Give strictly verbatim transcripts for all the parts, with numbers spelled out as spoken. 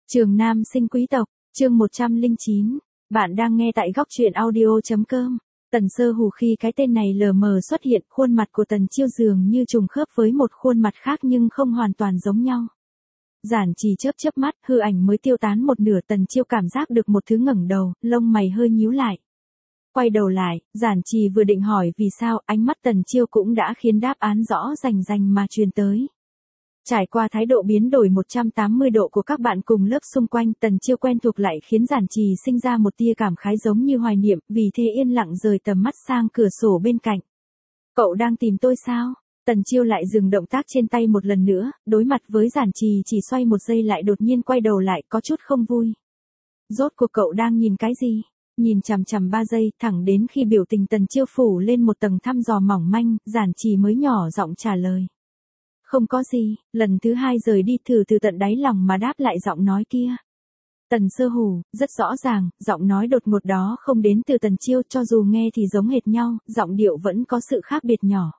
Trường Nam sinh quý tộc, chương một trăm lẻ chín. Bạn đang nghe tại góc truyện audio.com. Tần Sơ Hù khi cái tên này lờ mờ xuất hiện, khuôn mặt của Tần Chiêu dường như trùng khớp với một khuôn mặt khác nhưng không hoàn toàn giống nhau. Giản Trì chớp chớp mắt, hư ảnh mới tiêu tán một nửa, Tần Chiêu cảm giác được một thứ ngẩng đầu, lông mày hơi nhíu lại. Quay đầu lại, Giản Trì vừa định hỏi vì sao, ánh mắt Tần Chiêu cũng đã khiến đáp án rõ rành rành mà truyền tới. Trải qua thái độ biến đổi một trăm tám mươi độ của các bạn cùng lớp xung quanh, Tần Chiêu quen thuộc lại khiến Giản Trì sinh ra một tia cảm khái giống như hoài niệm, vì thế yên lặng rời tầm mắt sang cửa sổ bên cạnh. Cậu đang tìm tôi sao? Tần Chiêu lại dừng động tác trên tay một lần nữa, đối mặt với Giản Trì chỉ xoay một giây lại đột nhiên quay đầu lại, có chút không vui. Rốt cuộc cậu đang nhìn cái gì? Nhìn chằm chằm ba giây, thẳng đến khi biểu tình Tần Chiêu phủ lên một tầng thăm dò mỏng manh, Giản Trì mới nhỏ giọng trả lời. Không có gì, lần thứ hai rời đi thử từ tận đáy lòng mà đáp lại giọng nói kia. Tần Sơ Hù, rất rõ ràng, giọng nói đột ngột đó không đến từ Tần Chiêu, cho dù nghe thì giống hệt nhau, giọng điệu vẫn có sự khác biệt nhỏ.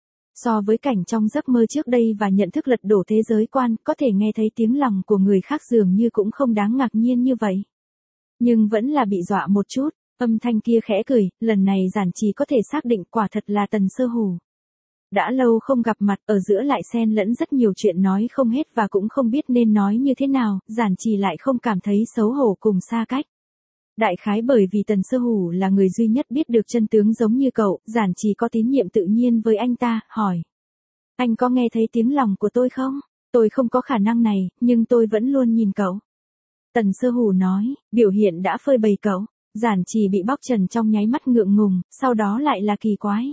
So với cảnh trong giấc mơ trước đây và nhận thức lật đổ thế giới quan, có thể nghe thấy tiếng lòng của người khác dường như cũng không đáng ngạc nhiên như vậy. Nhưng vẫn là bị dọa một chút, âm thanh kia khẽ cười, lần này Giản Trì có thể xác định quả thật là Tần Sơ Hù. Đã lâu không gặp mặt, ở giữa lại xen lẫn rất nhiều chuyện nói không hết và cũng không biết nên nói như thế nào, Giản Trì lại không cảm thấy xấu hổ cùng xa cách. Đại khái bởi vì Tần Sơ Hù là người duy nhất biết được chân tướng giống như cậu, Giản Trì có tín nhiệm tự nhiên với anh ta, hỏi. Anh có nghe thấy tiếng lòng của tôi không? Tôi không có khả năng này, nhưng tôi vẫn luôn nhìn cậu. Tần Sơ Hù nói, biểu hiện đã phơi bày cậu. Giản Trì bị bóc trần trong nháy mắt ngượng ngùng, sau đó lại là kỳ quái.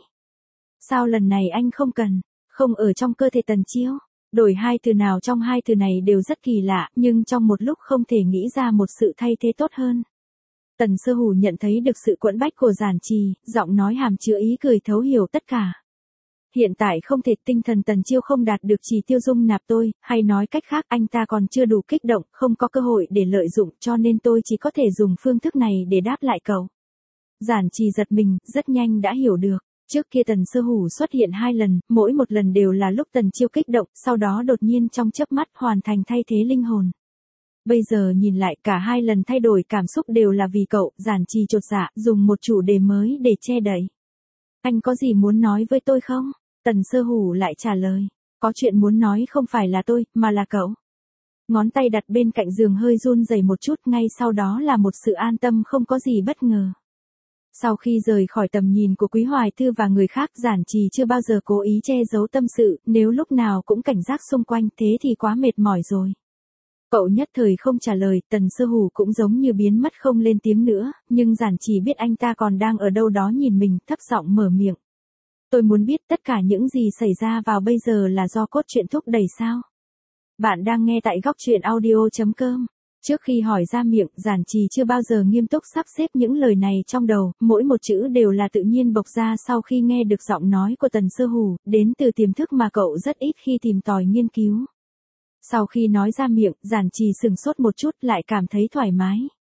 Sao lần này anh không cần, không ở trong cơ thể Tần Chiêu? Đổi hai từ nào trong hai từ này đều rất kỳ lạ, nhưng trong một lúc không thể nghĩ ra một sự thay thế tốt hơn. Tần Sơ Hù nhận thấy được sự quẫn bách của Giản Trì, giọng nói hàm chứa ý cười thấu hiểu tất cả. Hiện tại không thể, tinh thần Tần Chiêu không đạt được chỉ tiêu dung nạp tôi, hay nói cách khác anh ta còn chưa đủ kích động, không có cơ hội để lợi dụng, cho nên tôi chỉ có thể dùng phương thức này để đáp lại cậu. Giản Trì giật mình, rất nhanh đã hiểu được. Trước kia Tần Sơ Hù xuất hiện hai lần, mỗi một lần đều là lúc Tần Chiêu kích động, sau đó đột nhiên trong chớp mắt hoàn thành thay thế linh hồn. Bây giờ nhìn lại cả hai lần thay đổi cảm xúc đều là vì cậu, Giản Trì chột dạ, dùng một chủ đề mới để che đậy. Anh có gì muốn nói với tôi không? Tần Sơ Hù lại trả lời. Có chuyện muốn nói không phải là tôi, mà là cậu. Ngón tay đặt bên cạnh giường hơi run rẩy một chút, ngay sau đó là một sự an tâm không có gì bất ngờ. Sau khi rời khỏi tầm nhìn của Quý Hoài Thư và người khác, Giản Trì chưa bao giờ cố ý che giấu tâm sự, nếu lúc nào cũng cảnh giác xung quanh thế thì quá mệt mỏi rồi. Cậu nhất thời không trả lời, Tần Sơ Hù cũng giống như biến mất không lên tiếng nữa, nhưng Giản Trì biết anh ta còn đang ở đâu đó nhìn mình, thấp giọng mở miệng. Tôi muốn biết tất cả những gì xảy ra vào bây giờ là do cốt truyện thúc đẩy sao? Bạn đang nghe tại góc truyện audio.com. Trước khi hỏi ra miệng, Giản Trì chưa bao giờ nghiêm túc sắp xếp những lời này trong đầu, mỗi một chữ đều là tự nhiên bộc ra sau khi nghe được giọng nói của Tần Sơ Hù, đến từ tiềm thức mà cậu rất ít khi tìm tòi nghiên cứu. Sau khi nói ra miệng, Giản Trì sừng sốt một chút lại cảm thấy thoải mái.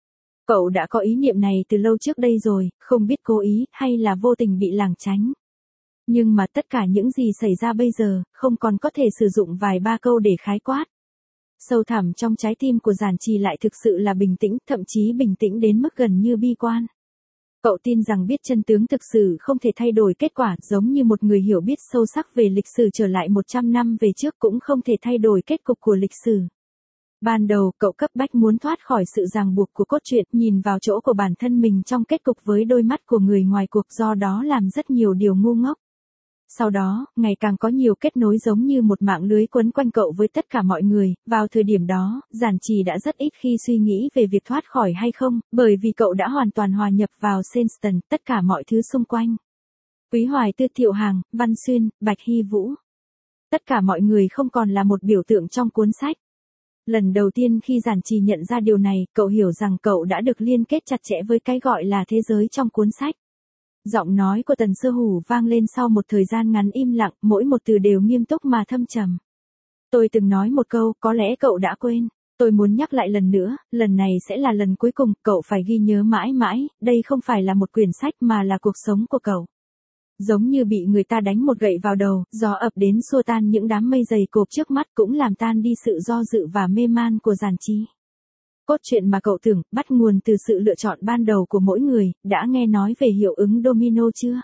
Cậu đã có ý niệm này từ lâu trước đây rồi, không biết cố ý hay là vô tình bị lảng tránh. Nhưng mà tất cả những gì xảy ra bây giờ, không còn có thể sử dụng vài ba câu để khái quát. Sâu thẳm trong trái tim của Giản Trì lại thực sự là bình tĩnh, thậm chí bình tĩnh đến mức gần như bi quan. Cậu tin rằng biết chân tướng thực sự không thể thay đổi kết quả, giống như một người hiểu biết sâu sắc về lịch sử trở lại một trăm năm về trước cũng không thể thay đổi kết cục của lịch sử. Ban đầu, cậu cấp bách muốn thoát khỏi sự ràng buộc của cốt truyện, nhìn vào chỗ của bản thân mình trong kết cục với đôi mắt của người ngoài cuộc, do đó làm rất nhiều điều ngu ngốc. Sau đó, ngày càng có nhiều kết nối giống như một mạng lưới quấn quanh cậu với tất cả mọi người, vào thời điểm đó, Giản Trì đã rất ít khi suy nghĩ về việc thoát khỏi hay không, bởi vì cậu đã hoàn toàn hòa nhập vào Senston, tất cả mọi thứ xung quanh. Quý Hoài Tư, Thiệu Hàng, Văn Xuyên, Bạch Hy Vũ. Tất cả mọi người không còn là một biểu tượng trong cuốn sách. Lần đầu tiên khi Giản Trì nhận ra điều này, cậu hiểu rằng cậu đã được liên kết chặt chẽ với cái gọi là thế giới trong cuốn sách. Giọng nói của Tần Sơ Hù vang lên sau một thời gian ngắn im lặng, mỗi một từ đều nghiêm túc mà thâm trầm. Tôi từng nói một câu, có lẽ cậu đã quên. Tôi muốn nhắc lại lần nữa, lần này sẽ là lần cuối cùng, cậu phải ghi nhớ mãi mãi, đây không phải là một quyển sách mà là cuộc sống của cậu. Giống như bị người ta đánh một gậy vào đầu, gió ập đến xua tan những đám mây dày cộp trước mắt, cũng làm tan đi sự do dự và mê man của Giản Trì. Cốt truyện mà cậu tưởng bắt nguồn từ sự lựa chọn ban đầu của mỗi người, đã nghe nói về hiệu ứng domino chưa?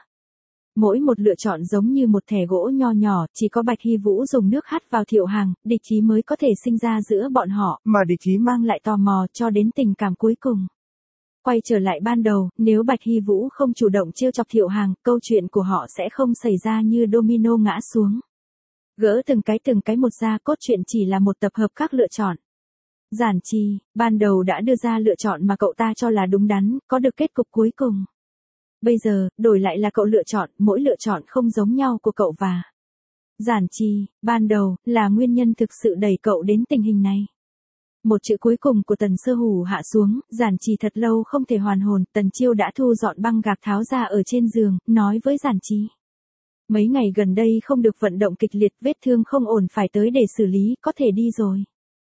Mỗi một lựa chọn giống như một thẻ gỗ nho nhỏ, chỉ có Bạch Hy Vũ dùng nước hắt vào Thiệu Hằng, địch ý mới có thể sinh ra giữa bọn họ, mà địch ý mang lại tò mò cho đến tình cảm cuối cùng. Quay trở lại ban đầu, nếu Bạch Hy Vũ không chủ động trêu chọc Thiệu Hằng, câu chuyện của họ sẽ không xảy ra như domino ngã xuống. Gỡ từng cái từng cái một ra, cốt truyện chỉ là một tập hợp các lựa chọn. Giản Trì, ban đầu đã đưa ra lựa chọn mà cậu ta cho là đúng đắn, có được kết cục cuối cùng. Bây giờ, đổi lại là cậu lựa chọn, mỗi lựa chọn không giống nhau của cậu và Giản Trì, ban đầu, là nguyên nhân thực sự đẩy cậu đến tình hình này. Một chữ cuối cùng của Tần Sơ Hủ hạ xuống, Giản Trì thật lâu không thể hoàn hồn, Tần Chiêu đã thu dọn băng gạc tháo ra ở trên giường, nói với Giản Trì. Mấy ngày gần đây không được vận động kịch liệt, vết thương không ổn phải tới để xử lý, có thể đi rồi.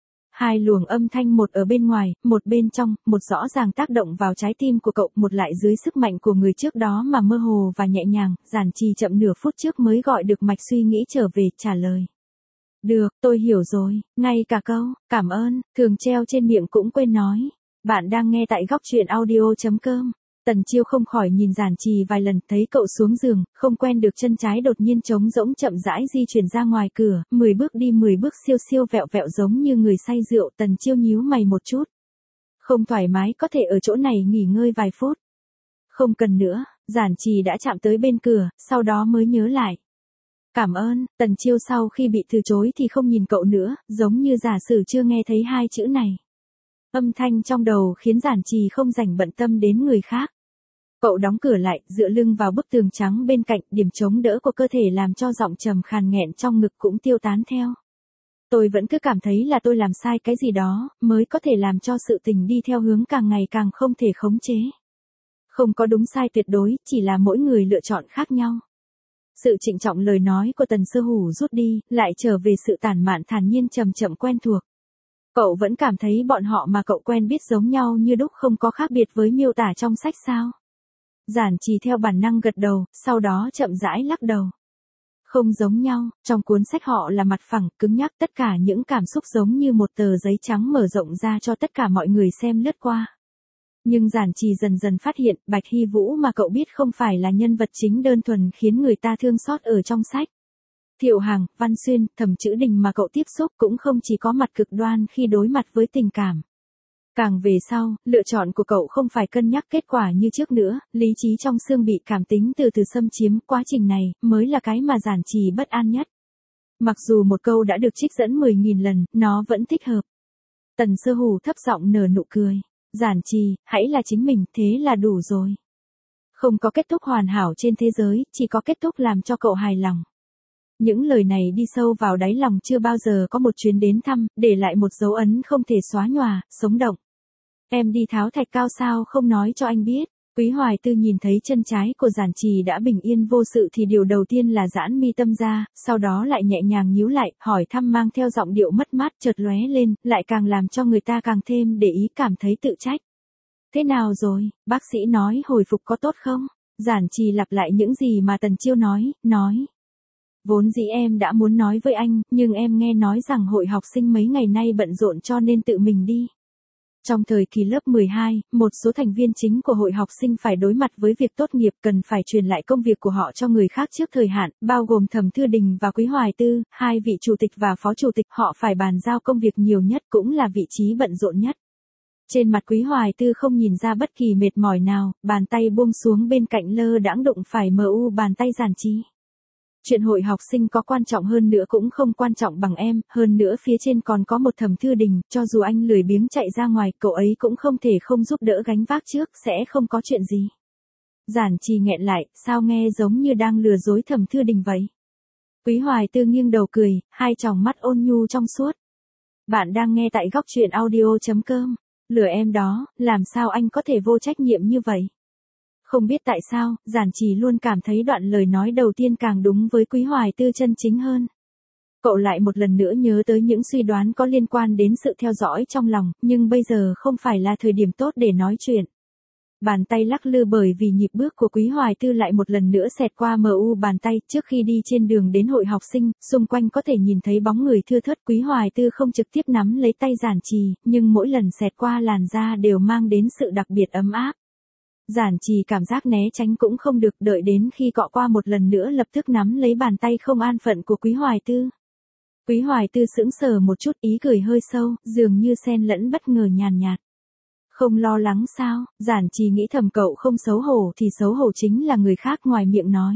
Hai luồng âm thanh, một ở bên ngoài, một bên trong, một rõ ràng tác động vào trái tim của cậu, một lại dưới sức mạnh của người trước đó mà mơ hồ và nhẹ nhàng. Giản Trì chậm nửa phút trước mới gọi được mạch suy nghĩ trở về, trả lời. Được, tôi hiểu rồi, ngay cả câu, cảm ơn, thường treo trên miệng cũng quên nói. Bạn đang nghe tại góc truyện audio chấm com. Tần Chiêu không khỏi nhìn Giản Trì vài lần, thấy cậu xuống giường, không quen được chân trái đột nhiên trống rỗng chậm rãi di chuyển ra ngoài cửa, mười bước đi mười bước siêu siêu vẹo vẹo giống như người say rượu. Tần Chiêu nhíu mày một chút. Không thoải mái, có thể ở chỗ này nghỉ ngơi vài phút. Không cần nữa, Giản Trì đã chạm tới bên cửa, sau đó mới nhớ lại. Cảm ơn. Tần Chiêu sau khi bị từ chối thì không nhìn cậu nữa, giống như giả sử chưa nghe thấy hai chữ này. Âm thanh trong đầu khiến Giản Trì không rảnh bận tâm đến người khác. Cậu đóng cửa lại, dựa lưng vào bức tường trắng bên cạnh, điểm chống đỡ của cơ thể làm cho giọng trầm khàn nghẹn trong ngực cũng tiêu tán theo. Tôi vẫn cứ cảm thấy là tôi làm sai cái gì đó, mới có thể làm cho sự tình đi theo hướng càng ngày càng không thể khống chế. Không có đúng sai tuyệt đối, chỉ là mỗi người lựa chọn khác nhau. Sự trịnh trọng lời nói của Tần Sơ Hủ rút đi, lại trở về sự tản mạn thản nhiên chậm chậm quen thuộc. Cậu vẫn cảm thấy bọn họ mà cậu quen biết giống nhau như đúc, không có khác biệt với miêu tả trong sách sao? Giản Trì theo bản năng gật đầu, sau đó chậm rãi lắc đầu. Không giống nhau, trong cuốn sách họ là mặt phẳng, cứng nhắc, tất cả những cảm xúc giống như một tờ giấy trắng mở rộng ra cho tất cả mọi người xem lướt qua. Nhưng Giản Trì dần dần phát hiện, Bạch Hy Vũ mà cậu biết không phải là nhân vật chính đơn thuần khiến người ta thương xót ở trong sách. Thiệu Hằng, Văn Xuyên, Thẩm Chữ Đình mà cậu tiếp xúc cũng không chỉ có mặt cực đoan khi đối mặt với tình cảm. Càng về sau, lựa chọn của cậu không phải cân nhắc kết quả như trước nữa, lý trí trong xương bị cảm tính từ từ xâm chiếm, quá trình này mới là cái mà Giản Trì bất an nhất. Mặc dù một câu đã được trích dẫn mười nghìn lần, nó vẫn thích hợp. Tần Sơ Hủ thấp giọng nở nụ cười. Giản Trì, hãy là chính mình, thế là đủ rồi. Không có kết thúc hoàn hảo trên thế giới, chỉ có kết thúc làm cho cậu hài lòng. Những lời này đi sâu vào đáy lòng, chưa bao giờ có một chuyến đến thăm, để lại một dấu ấn không thể xóa nhòa, sống động. Em đi tháo thạch cao sao không nói cho anh biết. Quý Hoài Tư nhìn thấy chân trái của Giản Trì đã bình yên vô sự thì điều đầu tiên là giãn mi tâm ra, sau đó lại nhẹ nhàng nhíu lại, hỏi thăm mang theo giọng điệu mất mát chợt lóe lên, lại càng làm cho người ta càng thêm để ý, cảm thấy tự trách. Thế nào rồi, bác sĩ nói hồi phục có tốt không? Giản Trì lặp lại những gì mà Tần Chiêu nói, nói. Vốn dĩ em đã muốn nói với anh, nhưng em nghe nói rằng hội học sinh mấy ngày nay bận rộn cho nên tự mình đi. Trong thời kỳ lớp mười hai, một số thành viên chính của hội học sinh phải đối mặt với việc tốt nghiệp, cần phải truyền lại công việc của họ cho người khác trước thời hạn, bao gồm Thẩm Thư Đình và Quý Hoài Tư, hai vị chủ tịch và phó chủ tịch. Họ phải bàn giao công việc nhiều nhất, cũng là vị trí bận rộn nhất. Trên mặt Quý Hoài Tư không nhìn ra bất kỳ mệt mỏi nào, bàn tay buông xuống bên cạnh lơ đãng đụng phải mờ u bàn tay Giản Trì. Chuyện hội học sinh có quan trọng hơn nữa cũng không quan trọng bằng em, hơn nữa phía trên còn có một Thẩm Thư Đình, cho dù anh lười biếng chạy ra ngoài, cậu ấy cũng không thể không giúp đỡ gánh vác trước, sẽ không có chuyện gì. Giản Trì nghẹn lại, sao nghe giống như đang lừa dối Thẩm Thư Đình vậy? Quý Hoài Tư nghiêng đầu cười, hai tròng mắt ôn nhu trong suốt. Bạn đang nghe tại góc truyện audio chấm com. Lừa em đó, làm sao anh có thể vô trách nhiệm như vậy? Không biết tại sao, Giản Trì luôn cảm thấy đoạn lời nói đầu tiên càng đúng với Quý Hoài Tư chân chính hơn. Cậu lại một lần nữa nhớ tới những suy đoán có liên quan đến sự theo dõi trong lòng, nhưng bây giờ không phải là thời điểm tốt để nói chuyện. Bàn tay lắc lư bởi vì nhịp bước của Quý Hoài Tư lại một lần nữa xẹt qua mờ u bàn tay. Trước khi đi trên đường đến hội học sinh, xung quanh có thể nhìn thấy bóng người thưa thớt. Quý Hoài Tư không trực tiếp nắm lấy tay Giản Trì, nhưng mỗi lần xẹt qua làn da đều mang đến sự đặc biệt ấm áp. Giản Trì cảm giác né tránh cũng không được, đợi đến khi cọ qua một lần nữa lập tức nắm lấy bàn tay không an phận của Quý Hoài Tư. Quý Hoài Tư sững sờ một chút, ý cười hơi sâu, dường như xen lẫn bất ngờ nhàn nhạt. Không lo lắng sao? Giản Trì nghĩ thầm cậu không xấu hổ thì xấu hổ chính là người khác ngoài miệng nói.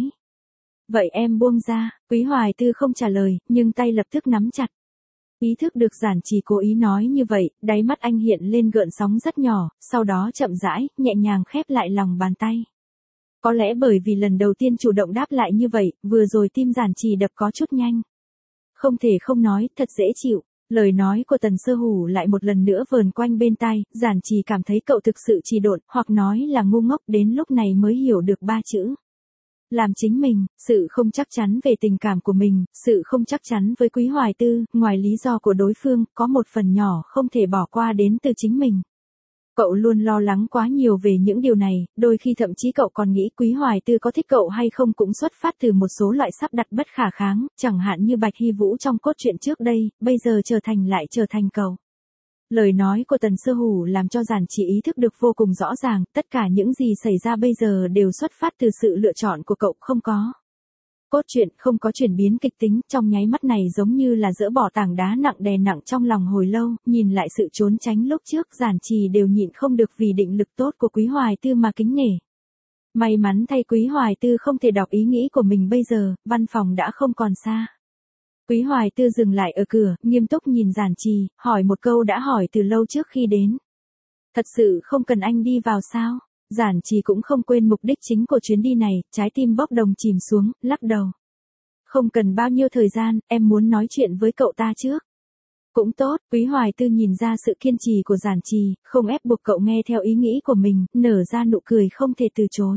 Vậy em buông ra. Quý Hoài Tư không trả lời, nhưng tay lập tức nắm chặt. Ý thức được Giản Trì cố ý nói như vậy, đáy mắt anh hiện lên gợn sóng rất nhỏ, sau đó chậm rãi, nhẹ nhàng khép lại lòng bàn tay. Có lẽ bởi vì lần đầu tiên chủ động đáp lại như vậy, vừa rồi tim Giản Trì đập có chút nhanh. Không thể không nói, thật dễ chịu. Lời nói của Tần Sơ Hủ lại một lần nữa vờn quanh bên tai, Giản Trì cảm thấy cậu thực sự trì độn, hoặc nói là ngu ngốc, đến lúc này mới hiểu được ba chữ. Làm chính mình, sự không chắc chắn về tình cảm của mình, sự không chắc chắn với Quý Hoài Tư, ngoài lý do của đối phương, có một phần nhỏ không thể bỏ qua đến từ chính mình. Cậu luôn lo lắng quá nhiều về những điều này, đôi khi thậm chí cậu còn nghĩ Quý Hoài Tư có thích cậu hay không cũng xuất phát từ một số loại sắp đặt bất khả kháng, chẳng hạn như Bạch Hy Vũ trong cốt truyện trước đây, bây giờ trở thành lại trở thành cậu. Lời nói của Tần Sơ Hủ làm cho Giản Trì ý thức được vô cùng rõ ràng, tất cả những gì xảy ra bây giờ đều xuất phát từ sự lựa chọn của cậu, không có. Cốt truyện không có chuyển biến kịch tính, trong nháy mắt này giống như là dỡ bỏ tảng đá nặng đè nặng trong lòng hồi lâu, nhìn lại sự trốn tránh lúc trước Giản Trì đều nhịn không được vì định lực tốt của Quý Hoài Tư mà kính nể. May mắn thay Quý Hoài Tư không thể đọc ý nghĩ của mình bây giờ, văn phòng đã không còn xa. Quý Hoài Tư dừng lại ở cửa, nghiêm túc nhìn Giản Trì, hỏi một câu đã hỏi từ lâu trước khi đến. Thật sự không cần anh đi vào sao? Giản Trì cũng không quên mục đích chính của chuyến đi này, trái tim bốc đồng chìm xuống, lắc đầu. Không cần bao nhiêu thời gian, em muốn nói chuyện với cậu ta trước. Cũng tốt, Quý Hoài Tư nhìn ra sự kiên trì của Giản Trì, không ép buộc cậu nghe theo ý nghĩ của mình, nở ra nụ cười không thể từ chối.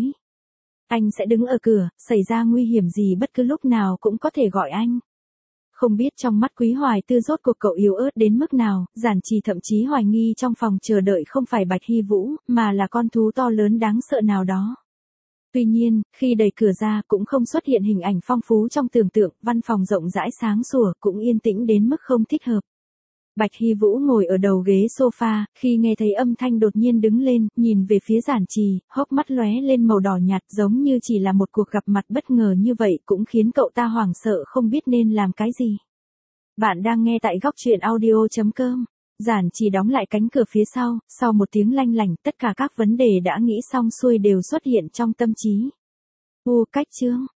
Anh sẽ đứng ở cửa, xảy ra nguy hiểm gì bất cứ lúc nào cũng có thể gọi anh. Không biết trong mắt Quý Hoài Tư rốt cuộc cậu yếu ớt đến mức nào, Giản Trì thậm chí hoài nghi trong phòng chờ đợi không phải Bạch Hy Vũ, mà là con thú to lớn đáng sợ nào đó. Tuy nhiên, khi đẩy cửa ra cũng không xuất hiện hình ảnh phong phú trong tưởng tượng, văn phòng rộng rãi sáng sủa cũng yên tĩnh đến mức không thích hợp. Bạch Hy Vũ ngồi ở đầu ghế sofa, khi nghe thấy âm thanh đột nhiên đứng lên, nhìn về phía Giản Trì, hốc mắt lóe lên màu đỏ nhạt giống như chỉ là một cuộc gặp mặt bất ngờ như vậy cũng khiến cậu ta hoảng sợ không biết nên làm cái gì. Bạn đang nghe tại góc truyện audio chấm com. Giản Trì đóng lại cánh cửa phía sau, sau một tiếng lanh lảnh, tất cả các vấn đề đã nghĩ xong xuôi đều xuất hiện trong tâm trí. U cách chương.